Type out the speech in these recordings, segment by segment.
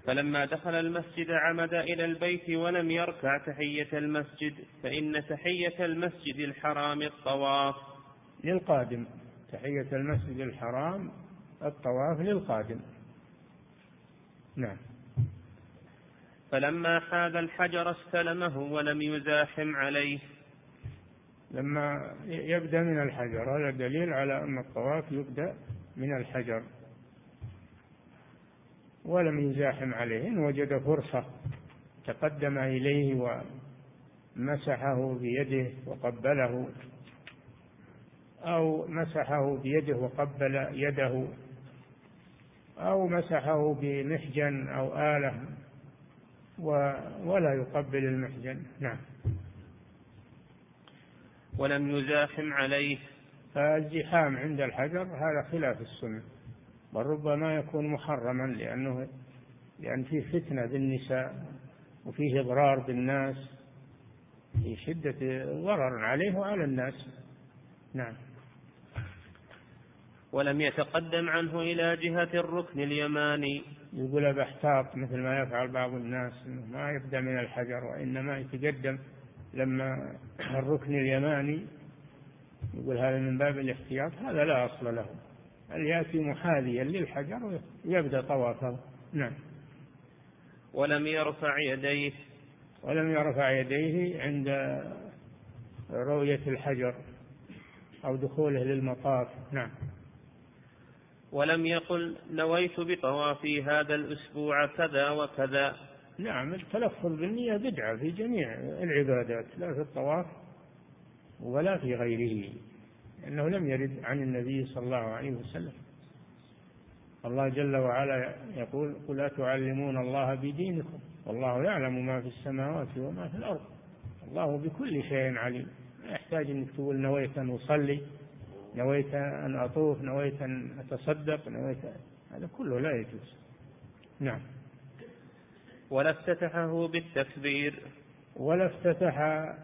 فلما دخل المسجد عمد إلى البيت ولم يركع تحية المسجد، فإن تحية المسجد الحرام الطواف للقادم. تحية المسجد الحرام الطواف للقادم. نعم. فلما حاذ الحجر استلمه ولم يزاحم عليه. لما يبدأ من الحجر، هذا دليل على أن الطواف يبدأ من الحجر، ولم يزاحم عليه. إن وجد فرصة تقدم إليه ومسحه بيده وقبله، أو مسحه بيده وقبل يده، أو مسحه بمحجن أو آلة ولا يقبل المحجن. نعم. ولم يزاحم عليه. فالزحام عند الحجر هذا خلاف السنة، بل ربما يكون محرما لأن فيه فتنة بالنساء وفيه إضرار بالناس، في شدة ضرر عليه وعلى الناس. نعم. ولم يتقدم عنه إلى جهة الركن اليماني. يقول باحتاط مثل ما يفعل بعض الناس، ما يبدأ من الحجر وإنما يتقدم لما الركن اليماني، يقول هذا من باب الاحتياط. هذا لا أصل له، بل يأتي محاذيا للحجر ويبدأ طوافه. نعم. ولم يرفع يديه. ولم يرفع يديه عند رؤية الحجر أو دخوله للمطاف. نعم. ولم يقل نويت بطوافي هذا الأسبوع كذا وكذا. نعم. التلفظ بالنية بدعة في جميع العبادات، لا في الطواف ولا في غيره، لأنه لم يرد عن النبي صلى الله عليه وسلم. الله جل وعلا يقول قل أتعلمون الله بدينكم والله يعلم ما في السماوات وما في الأرض الله بكل شيء عليم. لا يحتاج أن تقول نويت أن أصلي، نويت أن أطوف، نويت أن أتصدق، نويت، هذا كله لا يجوز. نعم. ولا افتتحه بالتكبير. ولا افتتح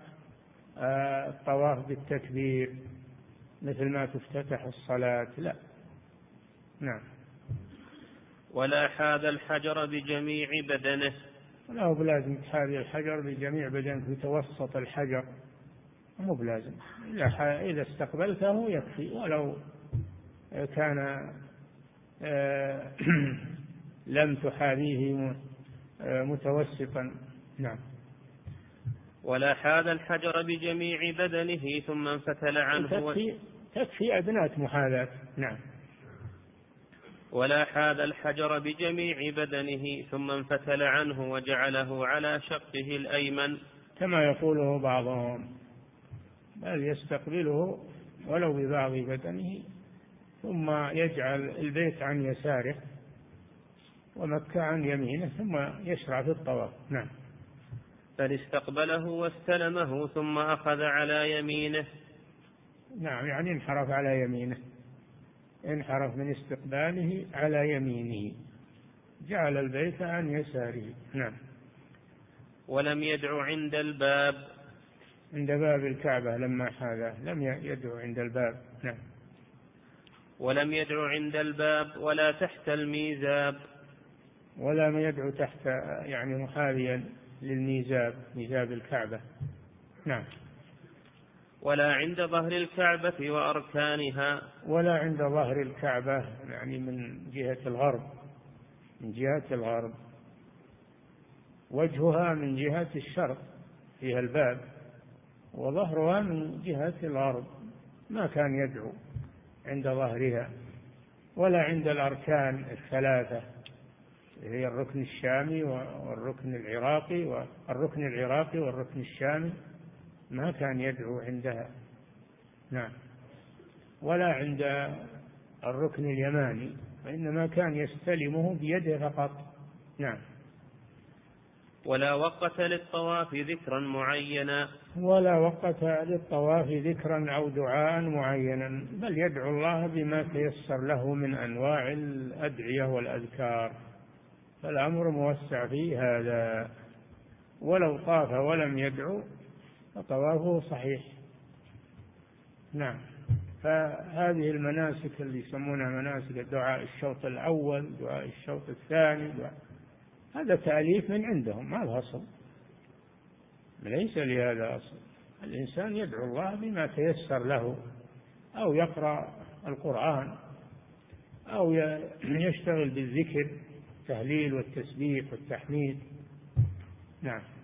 الطواف بالتكبير مثل ما تفتتح الصلاة، لا. نعم. ولا حاذ الحجر بجميع بدنه. لا هو بلازم تحاذي الحجر بجميع بدنك، في توسط الحجر مو بلازم. إذا استقبلته يكفي، ولو كان لم تحاذيه متوسطا. نعم. ولا حاذ الحجر بجميع بدنه ثم انفتل عنه. تكفي أدناة محاذاة. نعم. ولا حاذ الحجر بجميع بدنه ثم انفتل عنه وجعله على شقه الأيمن كما يقوله بعضهم، بل يستقبله ولو ببعض بدنه ثم يجعل البيت عن يساره ومكة عن يمينه ثم يشرع في الطواف. نعم. بل استقبله واستلمه ثم أخذ على يمينه. نعم، يعني انحرف على يمينه، انحرف من استقباله على يمينه، جعل البيت عن يساره. نعم. ولم يدع عند الباب. عند باب الكعبة لما حاذاه لم يدعو عند الباب. نعم. ولم يدع عند الباب ولا تحت الميزاب. ولا ما يدعو تحت، يعني محاذيا للميزاب، ميزاب الكعبة. نعم. ولا عند ظهر الكعبة وأركانها. ولا عند ظهر الكعبة، يعني من جهة الغرب، من جهة الغرب، وجهها من جهة الشرق فيها الباب، وظهرها من جهة الغرب، ما كان يدعو عند ظهرها. ولا عند الأركان الثلاثة، هي الركن الشامي والركن العراقي والركن الشامي، ما كان يدعو عندها. نعم. ولا عند الركن اليماني، وإنما كان يستلمه بيده فقط. نعم. ولا وقت للطواف ذكرا معينا. ولا وقت للطواف ذكرا أو دعاء معينا، بل يدعو الله بما تيسر له من أنواع الأدعية والأذكار، فالأمر موسع في هذا. ولو طاف ولم يدعو فطوافه صحيح. نعم. فهذه المناسك اللي يسمونها مناسك الدعاء، الشوط الأول، دعاء الشوط الثاني، هذا تأليف من عندهم، ما له أصل، ليس لهذا أصل. الإنسان يدعو الله بما تيسر له، أو يقرأ القرآن، أو يشتغل بالذكر، التهليل والتسبيح والتحميد. نعم.